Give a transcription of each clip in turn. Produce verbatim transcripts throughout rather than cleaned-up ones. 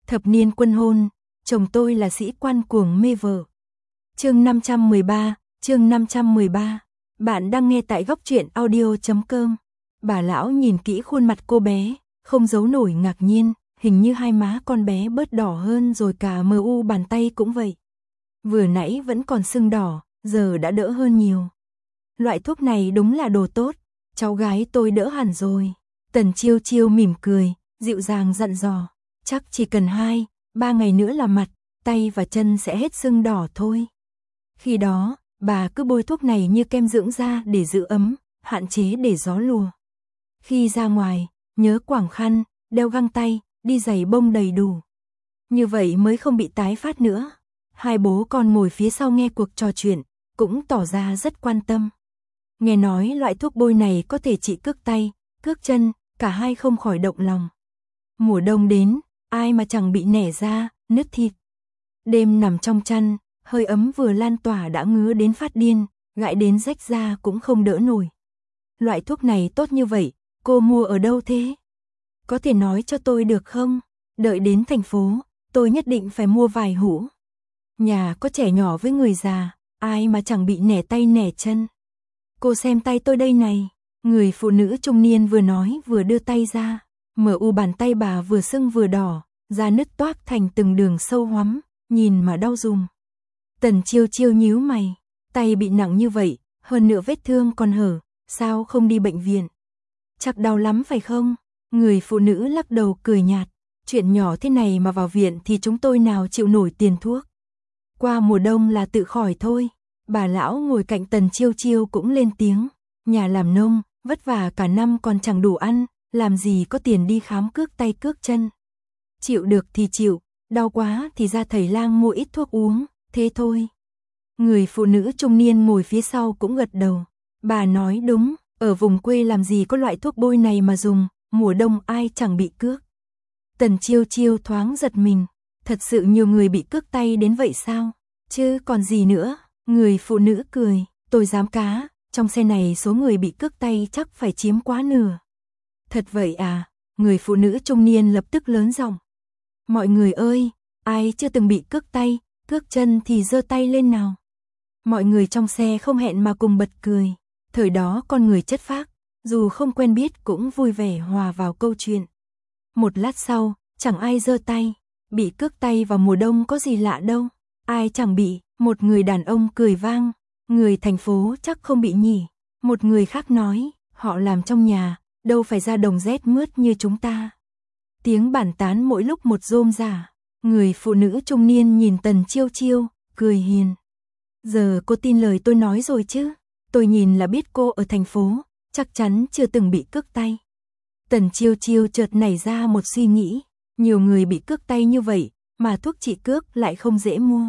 Thập niên quân hôn, chồng tôi là sĩ quan cuồng mê vợ. Chương năm trăm mười ba, chương năm trăm mười ba. Bạn đang nghe tại góc truyện audio chấm com. Bà lão nhìn kỹ khuôn mặt cô bé, không giấu nổi ngạc nhiên, hình như hai má con bé bớt đỏ hơn rồi cả mờ u bàn tay cũng vậy. Vừa nãy vẫn còn sưng đỏ, giờ đã đỡ hơn nhiều. Loại thuốc này đúng là đồ tốt, cháu gái tôi đỡ hẳn rồi. Tần Chiêu Chiêu mỉm cười, dịu dàng dặn dò, chắc chỉ cần hai, ba ngày nữa là mặt, tay và chân sẽ hết sưng đỏ thôi. Khi đó, bà cứ bôi thuốc này như kem dưỡng da để giữ ấm, hạn chế để gió lùa. Khi ra ngoài, nhớ quàng khăn, đeo găng tay, đi giày bông đầy đủ. Như vậy mới không bị tái phát nữa. Hai bố con ngồi phía sau nghe cuộc trò chuyện, cũng tỏ ra rất quan tâm. Nghe nói loại thuốc bôi này có thể trị cước tay, cước chân, cả hai không khỏi động lòng. Mùa đông đến, ai mà chẳng bị nẻ da, nứt thịt. Đêm nằm trong chăn, hơi ấm vừa lan tỏa đã ngứa đến phát điên, gãi đến rách da cũng không đỡ nổi. Loại thuốc này tốt như vậy, cô mua ở đâu thế? Có thể nói cho tôi được không? Đợi đến thành phố, tôi nhất định phải mua vài hũ. Nhà có trẻ nhỏ với người già, ai mà chẳng bị nẻ tay nẻ chân. Cô xem tay tôi đây này. Người phụ nữ trung niên vừa nói vừa đưa tay ra. Mờ u bàn tay bà vừa sưng vừa đỏ, da nứt toác thành từng đường sâu hoắm, nhìn mà đau rùm. Tần Chiêu Chiêu nhíu mày, tay bị nặng như vậy, hơn nữa vết thương còn hở, sao không đi bệnh viện? Chắc đau lắm phải không? Người phụ nữ lắc đầu cười nhạt, chuyện nhỏ thế này mà vào viện thì chúng tôi nào chịu nổi tiền thuốc. Qua mùa đông là tự khỏi thôi. Bà lão ngồi cạnh Tần Chiêu Chiêu cũng lên tiếng, nhà làm nông, vất vả cả năm còn chẳng đủ ăn, làm gì có tiền đi khám cước tay cước chân. Chịu được thì chịu, đau quá thì ra thầy lang mua ít thuốc uống, thế thôi. Người phụ nữ trung niên ngồi phía sau cũng gật đầu. Bà nói đúng, ở vùng quê làm gì có loại thuốc bôi này mà dùng, mùa đông ai chẳng bị cước. Tần Chiêu Chiêu thoáng giật mình, thật sự nhiều người bị cước tay đến vậy sao? Chứ còn gì nữa? Người phụ nữ cười, tôi dám cá, trong xe này số người bị cước tay chắc phải chiếm quá nửa. Thật vậy à? Người phụ nữ trung niên lập tức lớn giọng. Mọi người ơi, ai chưa từng bị cước tay, cước chân thì giơ tay lên nào. Mọi người trong xe không hẹn mà cùng bật cười. Thời đó con người chất phác, dù không quen biết cũng vui vẻ hòa vào câu chuyện. Một lát sau, chẳng ai giơ tay. Bị cước tay vào mùa đông có gì lạ đâu. Ai chẳng bị. Một người đàn ông cười vang, người thành phố chắc không bị nhỉ. Một người khác nói, họ làm trong nhà, đâu phải ra đồng rét mướt như chúng ta. Tiếng bàn tán mỗi lúc một rôm rả. Người phụ nữ trung niên nhìn Tần Chiêu Chiêu, cười hiền. Giờ cô tin lời tôi nói rồi chứ? Tôi nhìn là biết cô ở thành phố, chắc chắn chưa từng bị cước tay. Tần Chiêu Chiêu chợt nảy ra một suy nghĩ, nhiều người bị cước tay như vậy, mà thuốc trị cước lại không dễ mua.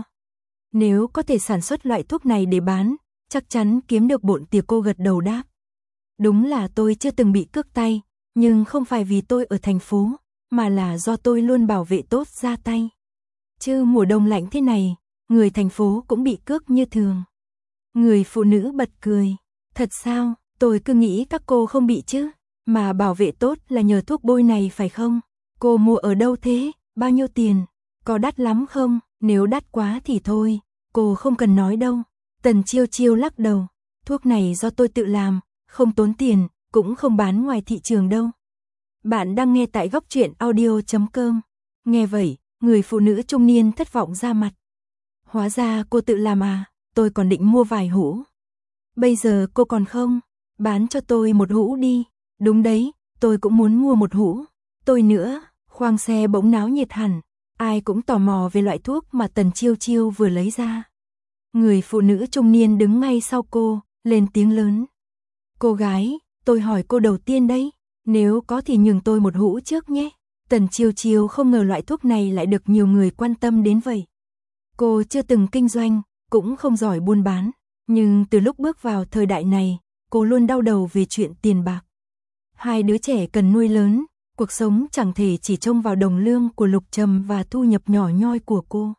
Nếu có thể sản xuất loại thuốc này để bán, chắc chắn kiếm được bộn tiền. Cô gật đầu đáp. Đúng là tôi chưa từng bị cước tay, nhưng không phải vì tôi ở thành phố, mà là do tôi luôn bảo vệ tốt da tay. Chứ mùa đông lạnh thế này, người thành phố cũng bị cước như thường. Người phụ nữ bật cười. Thật sao, tôi cứ nghĩ các cô không bị chứ, mà bảo vệ tốt là nhờ thuốc bôi này phải không? Cô mua ở đâu thế, bao nhiêu tiền, có đắt lắm không? Nếu đắt quá thì thôi, cô không cần nói đâu. Tần Chiêu Chiêu lắc đầu, thuốc này do tôi tự làm, không tốn tiền, cũng không bán ngoài thị trường đâu. Bạn đang nghe tại góc truyện audio chấm com. Nghe vậy, người phụ nữ trung niên thất vọng ra mặt. Hóa ra cô tự làm à, tôi còn định mua vài hũ. Bây giờ cô còn không, bán cho tôi một hũ đi. Đúng đấy, tôi cũng muốn mua một hũ. Tôi nữa, khoang xe bỗng náo nhiệt hẳn. Ai cũng tò mò về loại thuốc mà Tần Chiêu Chiêu vừa lấy ra. Người phụ nữ trung niên đứng ngay sau cô, lên tiếng lớn. Cô gái, tôi hỏi cô đầu tiên đấy, nếu có thì nhường tôi một hũ trước nhé. Tần Chiêu Chiêu không ngờ loại thuốc này lại được nhiều người quan tâm đến vậy. Cô chưa từng kinh doanh, cũng không giỏi buôn bán, nhưng từ lúc bước vào thời đại này, cô luôn đau đầu về chuyện tiền bạc. Hai đứa trẻ cần nuôi lớn. Cuộc sống chẳng thể chỉ trông vào đồng lương của Lục Trầm và thu nhập nhỏ nhoi của cô.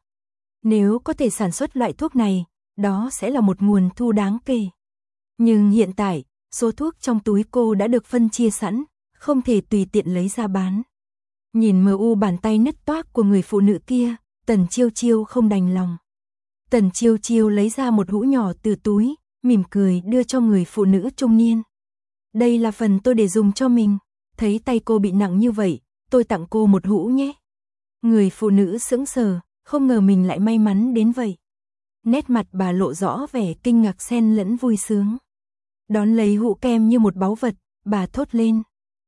Nếu có thể sản xuất loại thuốc này, đó sẽ là một nguồn thu đáng kể. Nhưng hiện tại, số thuốc trong túi cô đã được phân chia sẵn, không thể tùy tiện lấy ra bán. Nhìn mờ u bàn tay nứt toác của người phụ nữ kia, Tần Chiêu Chiêu không đành lòng. Tần Chiêu Chiêu lấy ra một hũ nhỏ từ túi, mỉm cười đưa cho người phụ nữ trung niên. Đây là phần tôi để dùng cho mình, thấy tay cô bị nặng như vậy, tôi tặng cô một hũ nhé. Người phụ nữ sững sờ, không ngờ mình lại may mắn đến vậy. Nét mặt bà lộ rõ vẻ kinh ngạc xen lẫn vui sướng. Đón lấy hũ kem như một báu vật, bà thốt lên.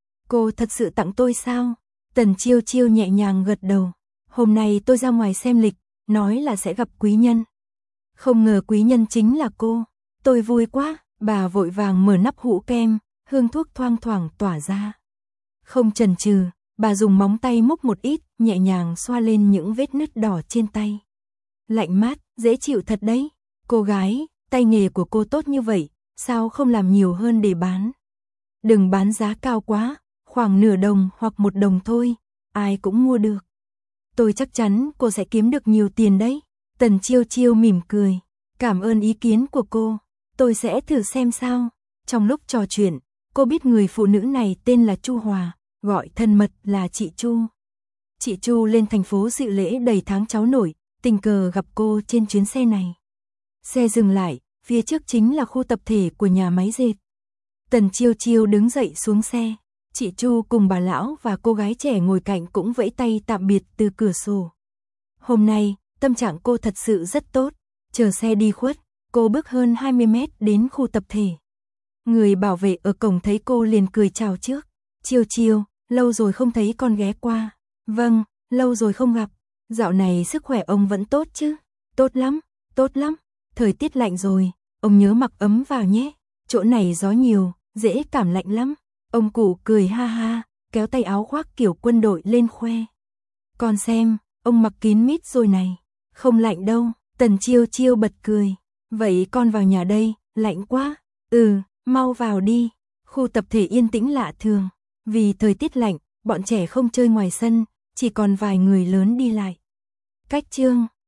Cô thật sự tặng tôi sao? Tần Chiêu Chiêu nhẹ nhàng gật đầu. Hôm nay tôi ra ngoài xem lịch, nói là sẽ gặp quý nhân. Không ngờ quý nhân chính là cô. Tôi vui quá, bà vội vàng mở nắp hũ kem, hương thuốc thoang thoảng tỏa ra. Không chần chừ, bà dùng móng tay múc một ít, nhẹ nhàng xoa lên những vết nứt đỏ trên tay. Lạnh mát, dễ chịu thật đấy. Cô gái, tay nghề của cô tốt như vậy, sao không làm nhiều hơn để bán? Đừng bán giá cao quá, khoảng nửa đồng hoặc một đồng thôi, ai cũng mua được. Tôi chắc chắn cô sẽ kiếm được nhiều tiền đấy. Tần Chiêu Chiêu mỉm cười. Cảm ơn ý kiến của cô, tôi sẽ thử xem sao. Trong lúc trò chuyện, cô biết người phụ nữ này tên là Chu Hòa, gọi thân mật là chị Chu. Chị Chu lên thành phố dự lễ đầy tháng cháu nổi, tình cờ gặp cô trên chuyến xe này. Xe dừng lại, phía trước chính là khu tập thể của nhà máy dệt. Tần Chiêu Chiêu đứng dậy xuống xe. Chị Chu cùng bà lão và cô gái trẻ ngồi cạnh cũng vẫy tay tạm biệt từ cửa sổ. Hôm nay, tâm trạng cô thật sự rất tốt. Chờ xe đi khuất, cô bước hơn hai mươi mét đến khu tập thể. Người bảo vệ ở cổng thấy cô liền cười chào trước. Chiêu Chiêu, lâu rồi không thấy con ghé qua. Vâng, lâu rồi không gặp. Dạo này sức khỏe ông vẫn tốt chứ? Tốt lắm, tốt lắm. Thời tiết lạnh rồi, ông nhớ mặc ấm vào nhé. Chỗ này gió nhiều, dễ cảm lạnh lắm. Ông cụ cười ha ha, kéo tay áo khoác kiểu quân đội lên khoe. Con xem, ông mặc kín mít rồi này. Không lạnh đâu, Tần Chiêu Chiêu bật cười. Vậy con vào nhà đây, lạnh quá. Ừ, mau vào đi. Khu tập thể yên tĩnh lạ thường. Vì thời tiết lạnh, bọn trẻ không chơi ngoài sân, chỉ còn vài người lớn đi lại. Cách chương